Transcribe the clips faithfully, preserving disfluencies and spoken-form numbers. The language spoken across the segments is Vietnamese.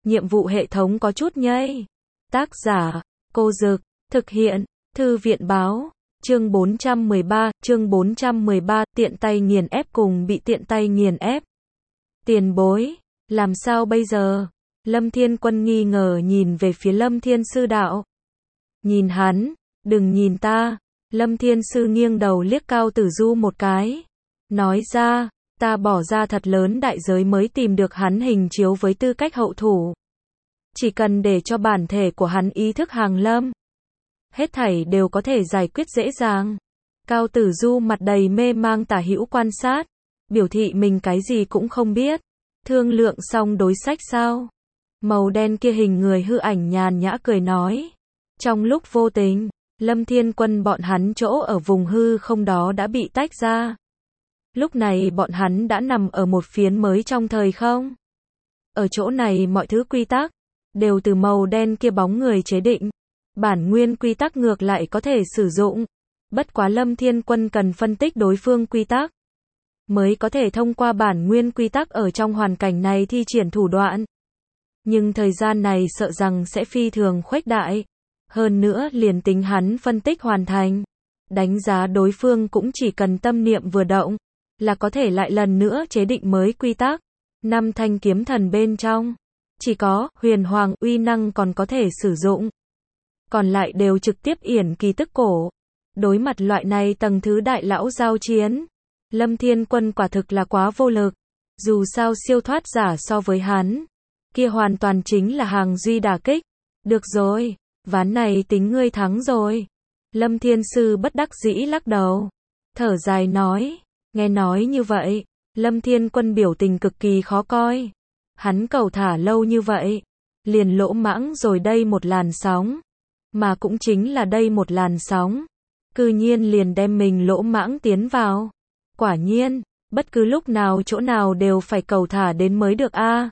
nhiệm vụ hệ thống có chút nhây. Tác giả, Cô Dực, thực hiện, Thư viện báo, chương bốn trăm mười ba, chương bốn trăm mười ba, tiện tay nghiền ép cùng bị tiện tay nghiền ép. Tiền bối, làm sao bây giờ? Lâm Thiên Quân nghi ngờ nhìn về phía Lâm Thiên Sư đạo. Nhìn hắn, đừng nhìn ta. Lâm Thiên Sư nghiêng đầu liếc Cao Tử Du một cái. Nói ra, ta bỏ ra thật lớn đại giới mới tìm được hắn hình chiếu với tư cách hậu thủ. Chỉ cần để cho bản thể của hắn ý thức hàng lâm, hết thảy đều có thể giải quyết dễ dàng. Cao Tử Du mặt đầy mê mang tả hữu quan sát, biểu thị mình cái gì cũng không biết. Thương lượng xong đối sách sao? Màu đen kia hình người hư ảnh nhàn nhã cười nói. Trong lúc vô tình, Lâm Thiên Quân bọn hắn chỗ ở vùng hư không đó đã bị tách ra. Lúc này bọn hắn đã nằm ở một phiến mới trong thời không. Ở chỗ này mọi thứ quy tắc đều từ màu đen kia bóng người chế định. Bản nguyên quy tắc ngược lại có thể sử dụng. Bất quá Lâm Thiên Quân cần phân tích đối phương quy tắc, mới có thể thông qua bản nguyên quy tắc ở trong hoàn cảnh này thi triển thủ đoạn. Nhưng thời gian này sợ rằng sẽ phi thường khuếch đại. Hơn nữa liền tính hắn phân tích hoàn thành, đánh giá đối phương cũng chỉ cần tâm niệm vừa động, là có thể lại lần nữa chế định mới quy tắc. Năm thanh kiếm thần bên trong, chỉ có huyền hoàng uy năng còn có thể sử dụng. Còn lại đều trực tiếp yển kỳ tức cổ. Đối mặt loại này tầng thứ đại lão giao chiến, Lâm Thiên Quân quả thực là quá vô lực. Dù sao siêu thoát giả so với hắn, kia hoàn toàn chính là hàng duy đả kích. Được rồi, ván này tính ngươi thắng rồi. Lâm Thiên Sư bất đắc dĩ lắc đầu, thở dài nói. Nghe nói như vậy, Lâm Thiên Quân biểu tình cực kỳ khó coi. Hắn cầu thả lâu như vậy, liền lỗ mãng rồi đây một làn sóng. Mà cũng chính là đây một làn sóng, cư nhiên liền đem mình lỗ mãng tiến vào. Quả nhiên, bất cứ lúc nào chỗ nào đều phải cầu thả đến mới được a.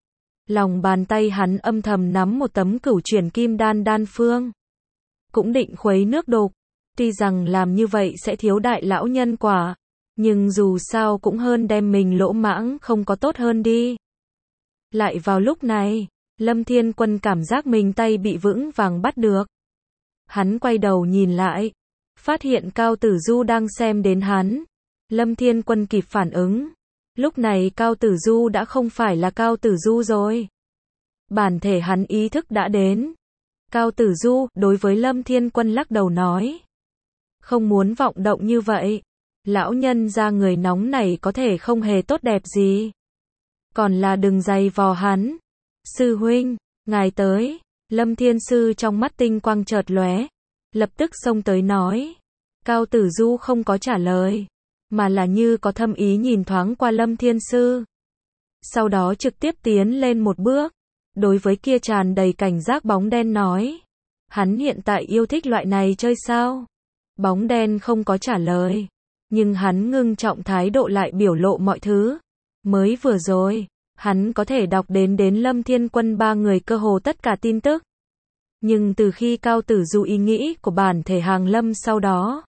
Lòng bàn tay hắn âm thầm nắm một tấm cửu chuyển kim đan đan phương. Cũng định khuấy nước đục. Tuy rằng làm như vậy sẽ thiếu đại lão nhân quả, nhưng dù sao cũng hơn đem mình lỗ mãng không có tốt hơn đi. Lại vào lúc này, Lâm Thiên Quân cảm giác mình tay bị vững vàng bắt được. Hắn quay đầu nhìn lại, phát hiện Cao Tử Du đang xem đến hắn. Lâm Thiên Quân kịp phản ứng. Lúc này Cao Tử Du đã không phải là Cao Tử Du rồi. Bản thể hắn ý thức đã đến. Cao Tử Du đối với Lâm Thiên Quân lắc đầu nói. Không muốn vọng động như vậy. Lão nhân ra người nóng này có thể không hề tốt đẹp gì. Còn là đừng giày vò hắn. Sư huynh, ngài tới. Lâm Thiên Sư trong mắt tinh quang chợt lóe, lập tức xông tới nói. Cao Tử Du không có trả lời, mà là như có thâm ý nhìn thoáng qua Lâm Thiên Sư. Sau đó trực tiếp tiến lên một bước, đối với kia tràn đầy cảnh giác bóng đen nói. Hắn hiện tại yêu thích loại này chơi sao? Bóng đen không có trả lời, nhưng hắn ngưng trọng thái độ lại biểu lộ mọi thứ. Mới vừa rồi, hắn có thể đọc đến đến Lâm Thiên Quân ba người cơ hồ tất cả tin tức. Nhưng từ khi Cao Tử Du ý nghĩ của bản thể hàng lâm sau đó,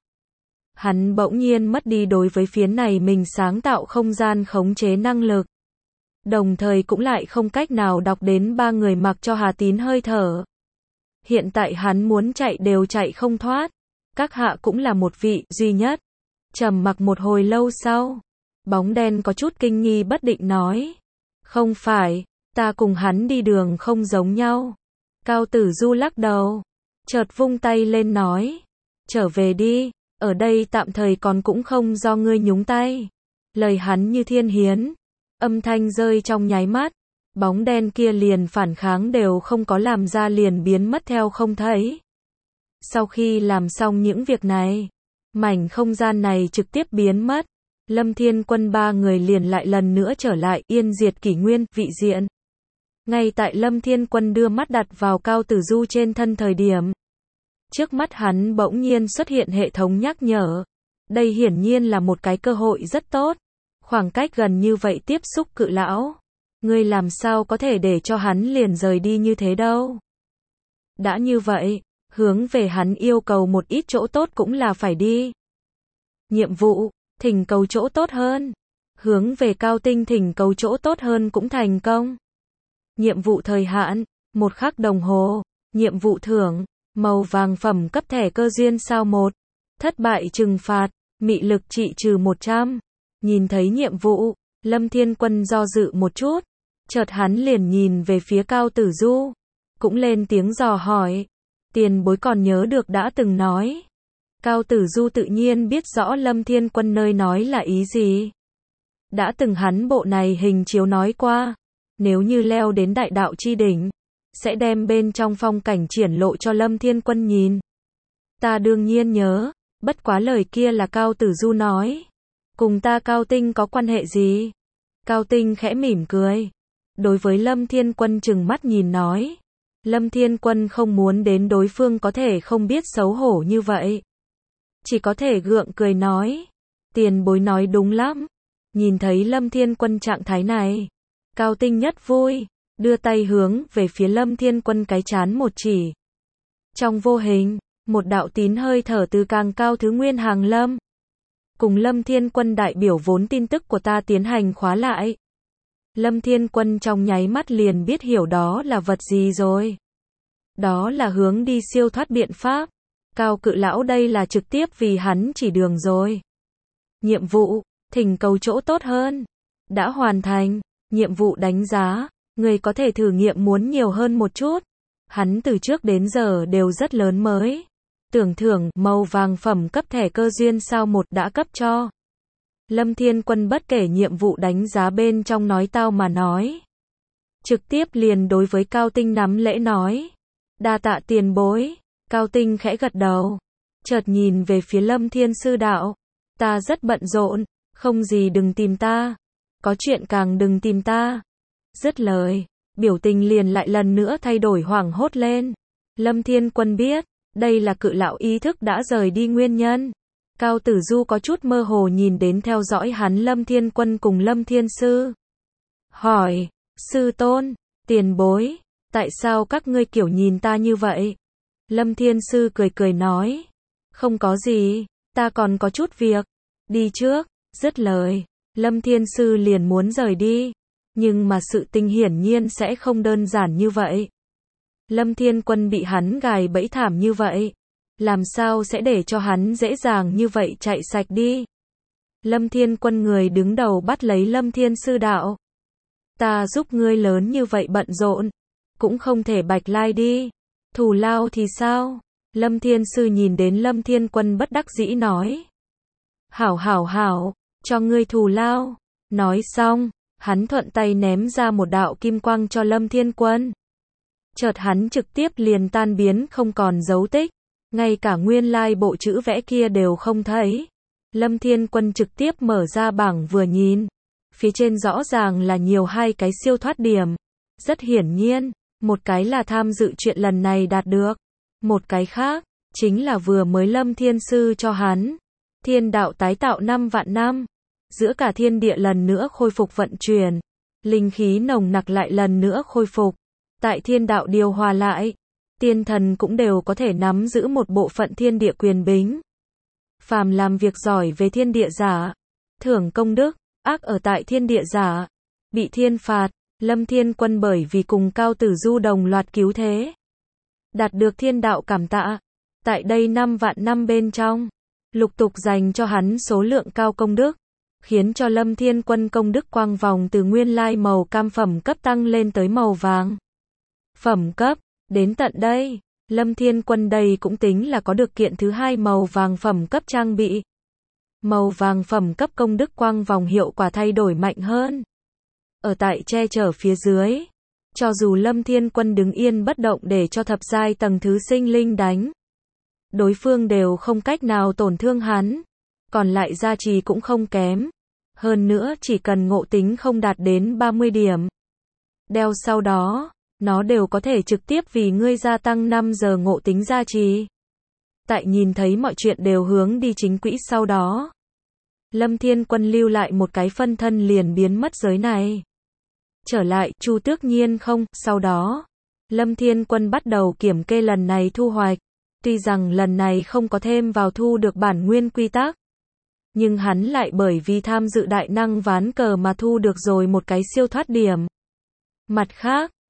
hắn bỗng nhiên mất đi đối với phiến này mình sáng tạo không gian khống chế năng lực. Đồng thời cũng lại không cách nào đọc đến ba người mặc cho Hà Tín hơi thở. Hiện tại hắn muốn chạy đều chạy không thoát. Các hạ cũng là một vị duy nhất. Trầm mặc một hồi lâu sau, bóng đen có chút kinh nghi bất định nói. Không phải, ta cùng hắn đi đường không giống nhau. Cao Tử Du lắc đầu, chợt vung tay lên nói. Trở về đi, ở đây tạm thời còn cũng không do ngươi nhúng tay. Lời hắn như thiên hiến, âm thanh rơi trong nháy mắt, bóng đen kia liền phản kháng đều không có làm ra liền biến mất theo không thấy. Sau khi làm xong những việc này, mảnh không gian này trực tiếp biến mất. Lâm Thiên Quân ba người liền lại lần nữa trở lại Yên Diệt Kỷ Nguyên, vị diện. Ngay tại Lâm Thiên Quân đưa mắt đặt vào Cao Tử Du trên thân thời điểm, trước mắt hắn bỗng nhiên xuất hiện hệ thống nhắc nhở. Đây hiển nhiên là một cái cơ hội rất tốt. Khoảng cách gần như vậy tiếp xúc cự lão, ngươi làm sao có thể để cho hắn liền rời đi như thế đâu. Đã như vậy, hướng về hắn yêu cầu một ít chỗ tốt cũng là phải đi. Nhiệm vụ, thỉnh cầu chỗ tốt hơn. Hướng về Cao Tinh thỉnh cầu chỗ tốt hơn cũng thành công. nhiệm vụ thời hạn, một khắc đồng hồ, nhiệm vụ thưởng, màu vàng phẩm cấp thẻ cơ duyên sao một, thất bại trừng phạt, mị lực trị trừ một trăm. Nhìn thấy nhiệm vụ, Lâm Thiên Quân do dự một chút, chợt hắn liền nhìn về phía Cao Tử Du, cũng lên tiếng dò hỏi, tiền bối còn nhớ được đã từng nói. Cao Tử Du tự nhiên biết rõ Lâm Thiên Quân nơi nói là ý gì. Đã từng hắn bộ này hình chiếu nói qua, nếu như leo đến đại đạo chi đỉnh, sẽ đem bên trong phong cảnh triển lộ cho Lâm Thiên Quân nhìn. Ta đương nhiên nhớ, bất quá lời kia là Cao Tử Du nói. Cùng ta Cao Tinh có quan hệ gì? Cao Tinh khẽ mỉm cười. Đối với Lâm Thiên Quân trừng mắt nhìn nói. Lâm Thiên Quân không muốn đến đối phương có thể không biết xấu hổ như vậy. Chỉ có thể gượng cười nói. Tiền bối nói đúng lắm. Nhìn thấy Lâm Thiên Quân trạng thái này, Cao Tinh nhất vui, đưa tay hướng về phía Lâm Thiên Quân cái chán một chỉ. Trong vô hình, một đạo tín hơi thở từ càng cao thứ nguyên hàng lâm. Cùng Lâm Thiên Quân đại biểu vốn tin tức của ta tiến hành khóa lại. Lâm Thiên Quân trong nháy mắt liền biết hiểu đó là vật gì rồi. Đó là hướng đi siêu thoát biện pháp. Cao Cự Lão đây là trực tiếp vì hắn chỉ đường rồi. Nhiệm vụ, thỉnh cầu chỗ tốt hơn. Đã hoàn thành, nhiệm vụ đánh giá, người có thể thử nghiệm muốn nhiều hơn một chút. Hắn từ trước đến giờ đều rất lớn mới. Tưởng thưởng, màu vàng phẩm cấp thẻ cơ duyên sao một đã cấp cho. Lâm Thiên Quân bất kể nhiệm vụ đánh giá bên trong nói tao mà nói. Trực tiếp liền đối với Cao Tinh nắm lễ nói. Đa tạ tiền bối. Cao Tinh khẽ gật đầu. Chợt nhìn về phía Lâm Thiên Sư Đạo. Ta rất bận rộn, không gì đừng tìm ta. Có chuyện càng đừng tìm ta. Dứt lời, biểu tình liền lại lần nữa thay đổi hoảng hốt lên. Lâm Thiên Quân biết, đây là Cự Lão ý thức đã rời đi nguyên nhân. Cao Tử Du có chút mơ hồ nhìn đến theo dõi hắn Lâm Thiên Quân cùng Lâm Thiên Sư. Hỏi, sư tôn, tiền bối, tại sao các ngươi kiểu nhìn ta như vậy? Lâm Thiên Sư cười cười nói, không có gì, ta còn có chút việc, đi trước. Dứt lời, Lâm Thiên Sư liền muốn rời đi, nhưng mà sự tình hiển nhiên sẽ không đơn giản như vậy. Lâm Thiên Quân bị hắn gài bẫy thảm như vậy, làm sao sẽ để cho hắn dễ dàng như vậy chạy sạch đi. Lâm Thiên Quân người đứng đầu bắt lấy Lâm Thiên Sư Đạo. Ta giúp ngươi lớn như vậy bận rộn, cũng không thể bạch lai đi. Thù lao thì sao? Lâm Thiên Sư nhìn đến Lâm Thiên Quân bất đắc dĩ nói. Hảo hảo hảo, cho ngươi thù lao. Nói xong, hắn thuận tay ném ra một đạo kim quang cho Lâm Thiên Quân. Chợt hắn trực tiếp liền tan biến không còn dấu tích. Ngay cả nguyên lai bộ chữ vẽ kia đều không thấy. Lâm Thiên Quân trực tiếp mở ra bảng vừa nhìn. Phía trên rõ ràng là nhiều hai cái siêu thoát điểm. Rất hiển nhiên, một cái là tham dự chuyện lần này đạt được. Một cái khác, chính là vừa mới Lâm Thiên Sư cho hắn. Thiên đạo tái tạo năm vạn năm. Giữa cả thiên địa lần nữa khôi phục vận chuyển. Linh khí nồng nặc lại lần nữa khôi phục. Tại thiên đạo điều hòa lại. Tiên thần cũng đều có thể nắm giữ một bộ phận thiên địa quyền bính. Phàm làm việc giỏi về thiên địa giả, thưởng công đức, ác ở tại thiên địa giả, bị thiên phạt. Lâm Thiên Quân bởi vì cùng Cao Tử Du đồng loạt cứu thế, đạt được thiên đạo cảm tạ. Tại đây năm vạn năm bên trong, lục tục dành cho hắn số lượng cao công đức, khiến cho Lâm Thiên Quân công đức quang vòng từ nguyên lai màu cam phẩm cấp tăng lên tới màu vàng phẩm cấp. Đến tận đây, Lâm Thiên Quân đây cũng tính là có được kiện thứ hai màu vàng phẩm cấp trang bị. Màu vàng phẩm cấp công đức quang vòng hiệu quả thay đổi mạnh hơn. Ở tại che chở phía dưới, cho dù Lâm Thiên Quân đứng yên bất động để cho thập giai tầng thứ sinh linh đánh, đối phương đều không cách nào tổn thương hắn. Còn lại gia trì cũng không kém. Hơn nữa chỉ cần ngộ tính không đạt đến ba mươi điểm, đeo sau đó, nó đều có thể trực tiếp vì ngươi gia tăng năm giờ ngộ tính gia trì. Tại nhìn thấy mọi chuyện đều hướng đi chính quỹ sau đó, Lâm Thiên Quân lưu lại một cái phân thân liền biến mất giới này. Trở lại, Chu Tước Nhiên không, sau đó, Lâm Thiên Quân bắt đầu kiểm kê lần này thu hoạch. Tuy rằng lần này không có thêm vào thu được bản nguyên quy tắc, nhưng hắn lại bởi vì tham dự đại năng ván cờ mà thu được rồi một cái siêu thoát điểm. Mặt khác,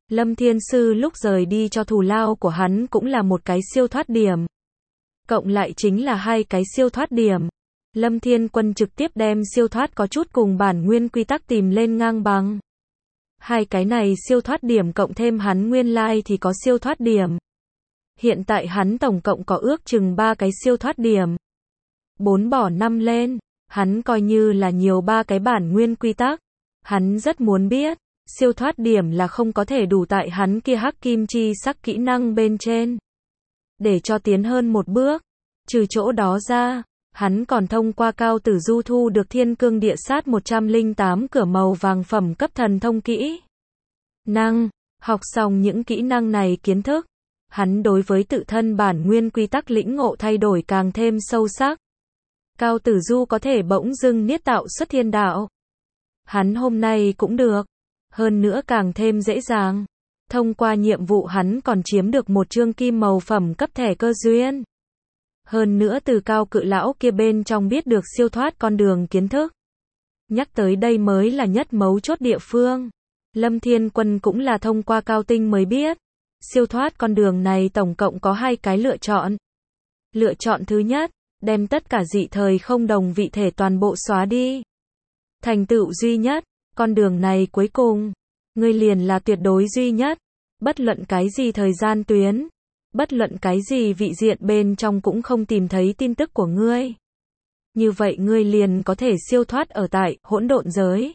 Lâm Thiên Sư lúc rời đi cho thù lao của hắn cũng là một cái siêu thoát điểm. Cộng lại chính là hai cái siêu thoát điểm. Lâm Thiên Quân trực tiếp đem siêu thoát có chút cùng bản nguyên quy tắc tìm lên ngang bằng. Hai cái này siêu thoát điểm cộng thêm hắn nguyên lai thì có siêu thoát điểm. Hiện tại hắn tổng cộng có ước chừng ba cái siêu thoát điểm. Bốn bỏ năm lên, hắn coi như là nhiều ba cái bản nguyên quy tắc. Hắn rất muốn biết, siêu thoát điểm là không có thể đủ tại hắn kia hắc kim chi sắc kỹ năng bên trên. Để cho tiến hơn một bước, trừ chỗ đó ra, hắn còn thông qua Cao Tử Du thu được Thiên Cương Địa Sát một trăm lẻ tám cửa màu vàng phẩm cấp thần thông kỹ năng. Học xong những kỹ năng này kiến thức, hắn đối với tự thân bản nguyên quy tắc lĩnh ngộ thay đổi càng thêm sâu sắc. Cao Tử Du có thể bỗng dưng niết tạo xuất thiên đạo. Hắn hôm nay cũng được. Hơn nữa càng thêm dễ dàng. Thông qua nhiệm vụ hắn còn chiếm được một chương kim màu phẩm cấp thẻ cơ duyên. Hơn nữa từ Cao Cự Lão kia bên trong biết được siêu thoát con đường kiến thức. Nhắc tới đây mới là nhất mấu chốt địa phương. Lâm Thiên Quân cũng là thông qua Cao Tinh mới biết. Siêu thoát con đường này tổng cộng có hai cái lựa chọn. Lựa chọn thứ nhất, đem tất cả dị thời không đồng vị thể toàn bộ xóa đi. Thành tựu duy nhất, con đường này cuối cùng, ngươi liền là tuyệt đối duy nhất. Bất luận cái gì thời gian tuyến, bất luận cái gì vị diện bên trong cũng không tìm thấy tin tức của ngươi. Như vậy ngươi liền có thể siêu thoát ở tại hỗn độn giới.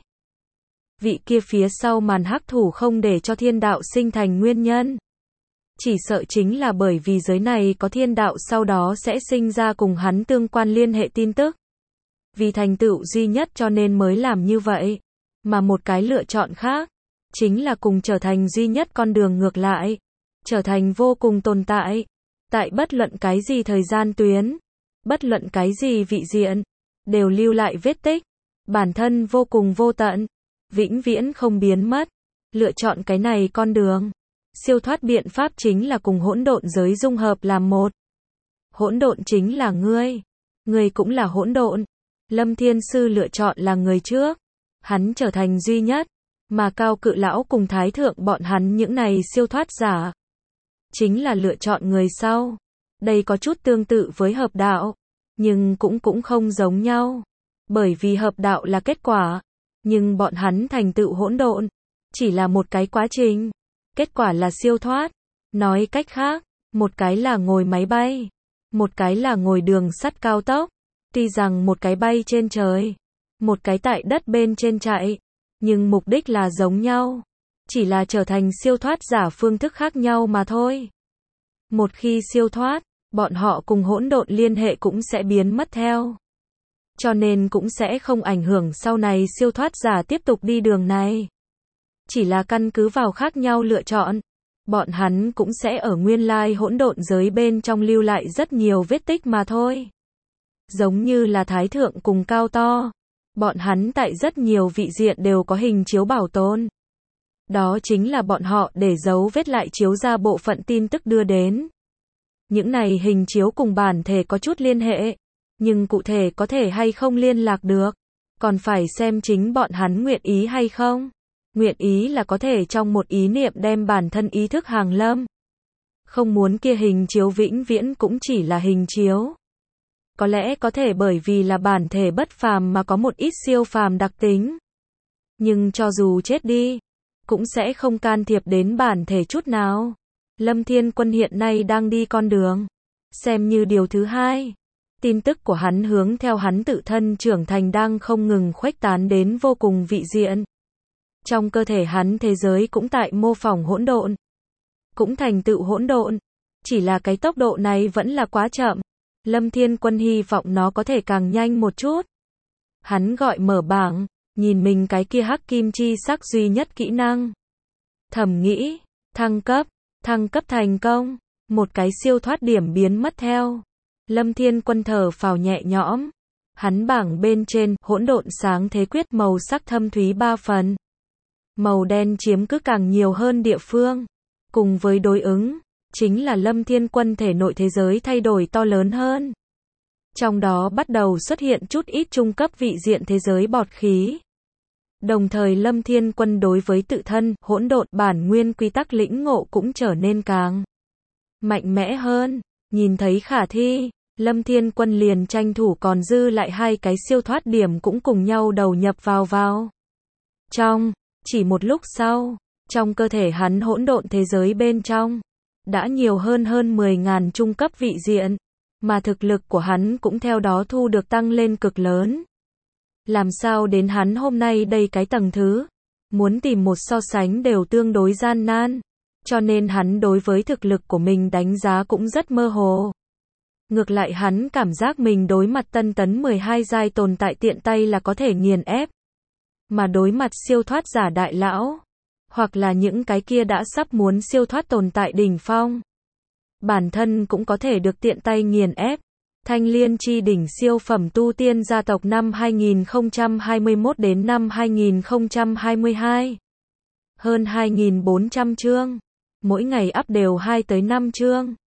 Vị kia phía sau màn hắc thủ không để cho thiên đạo sinh thành nguyên nhân. Chỉ sợ chính là bởi vì giới này có thiên đạo sau đó sẽ sinh ra cùng hắn tương quan liên hệ tin tức. Vì thành tựu duy nhất cho nên mới làm như vậy. Mà một cái lựa chọn khác, chính là cùng trở thành duy nhất con đường ngược lại. Trở thành vô cùng tồn tại. Tại bất luận cái gì thời gian tuyến, bất luận cái gì vị diện, đều lưu lại vết tích. Bản thân vô cùng vô tận, vĩnh viễn không biến mất. Lựa chọn cái này con đường. Siêu thoát biện pháp chính là cùng hỗn độn giới dung hợp làm một. Hỗn độn chính là ngươi. Ngươi cũng là hỗn độn. Lâm Thiên Sư lựa chọn là người trước. Hắn trở thành duy nhất. Mà Cao Cự Lão cùng Thái Thượng bọn hắn những này siêu thoát giả. Chính là lựa chọn người sau. Đây có chút tương tự với hợp đạo. Nhưng cũng cũng không giống nhau. Bởi vì hợp đạo là kết quả. Nhưng bọn hắn thành tựu hỗn độn. Chỉ là một cái quá trình. Kết quả là siêu thoát. Nói cách khác, một cái là ngồi máy bay. Một cái là ngồi đường sắt cao tốc. Tuy rằng một cái bay trên trời. Một cái tại đất bên trên chạy. Nhưng mục đích là giống nhau. Chỉ là trở thành siêu thoát giả phương thức khác nhau mà thôi. Một khi siêu thoát, bọn họ cùng hỗn độn liên hệ cũng sẽ biến mất theo. Cho nên cũng sẽ không ảnh hưởng sau này siêu thoát giả tiếp tục đi đường này. Chỉ là căn cứ vào khác nhau lựa chọn. Bọn hắn cũng sẽ ở nguyên lai hỗn độn giới bên trong lưu lại rất nhiều vết tích mà thôi. Giống như là Thái Thượng cùng Cao To. Bọn hắn tại rất nhiều vị diện đều có hình chiếu bảo tồn. Đó chính là bọn họ để dấu vết lại chiếu ra bộ phận tin tức đưa đến. Những này hình chiếu cùng bản thể có chút liên hệ. Nhưng cụ thể có thể hay không liên lạc được. Còn phải xem chính bọn hắn nguyện ý hay không. Nguyện ý là có thể trong một ý niệm đem bản thân ý thức hàng lâm. Không muốn kia hình chiếu vĩnh viễn cũng chỉ là hình chiếu. Có lẽ có thể bởi vì là bản thể bất phàm mà có một ít siêu phàm đặc tính. Nhưng cho dù chết đi, cũng sẽ không can thiệp đến bản thể chút nào. Lâm Thiên Quân hiện nay đang đi con đường. Xem như điều thứ hai. Tin tức của hắn hướng theo hắn tự thân trưởng thành đang không ngừng khuếch tán đến vô cùng vị diện. Trong cơ thể hắn thế giới cũng tại mô phỏng hỗn độn. Cũng thành tựu hỗn độn. Chỉ là cái tốc độ này vẫn là quá chậm. Lâm Thiên Quân hy vọng nó có thể càng nhanh một chút. Hắn gọi mở bảng, nhìn mình cái kia hắc kim chi sắc duy nhất kỹ năng. Thầm nghĩ, thăng cấp, thăng cấp thành công, một cái siêu thoát điểm biến mất theo. Lâm Thiên Quân thở phào nhẹ nhõm. Hắn bảng bên trên, hỗn độn sáng thế quyết màu sắc thâm thúy ba phần. Màu đen chiếm cứ càng nhiều hơn địa phương. Cùng với đối ứng, chính là Lâm Thiên Quân thể nội thế giới thay đổi to lớn hơn. Trong đó bắt đầu xuất hiện chút ít trung cấp vị diện thế giới bọt khí. Đồng thời Lâm Thiên Quân đối với tự thân, hỗn độn bản nguyên quy tắc lĩnh ngộ cũng trở nên càng mạnh mẽ hơn. Nhìn thấy khả thi, Lâm Thiên Quân liền tranh thủ còn dư lại hai cái siêu thoát điểm cũng cùng nhau đầu nhập vào vào. Trong, chỉ một lúc sau, trong cơ thể hắn hỗn độn thế giới bên trong, đã nhiều hơn hơn mười ngàn trung cấp vị diện, mà thực lực của hắn cũng theo đó thu được tăng lên cực lớn. Làm sao đến hắn hôm nay đây cái tầng thứ, muốn tìm một so sánh đều tương đối gian nan, cho nên hắn đối với thực lực của mình đánh giá cũng rất mơ hồ. Ngược lại hắn cảm giác mình đối mặt tân tấn mười hai giai tồn tại tiện tay là có thể nghiền ép. Mà đối mặt siêu thoát giả đại lão, hoặc là những cái kia đã sắp muốn siêu thoát tồn tại đỉnh phong, bản thân cũng có thể được tiện tay nghiền ép. Thanh Liên chi đỉnh siêu phẩm tu tiên gia tộc năm hai nghìn không trăm hai mươi mốt đến năm hai nghìn không trăm hai mươi hai. Hơn hai nghìn bốn trăm chương. Mỗi ngày up đều hai tới năm chương.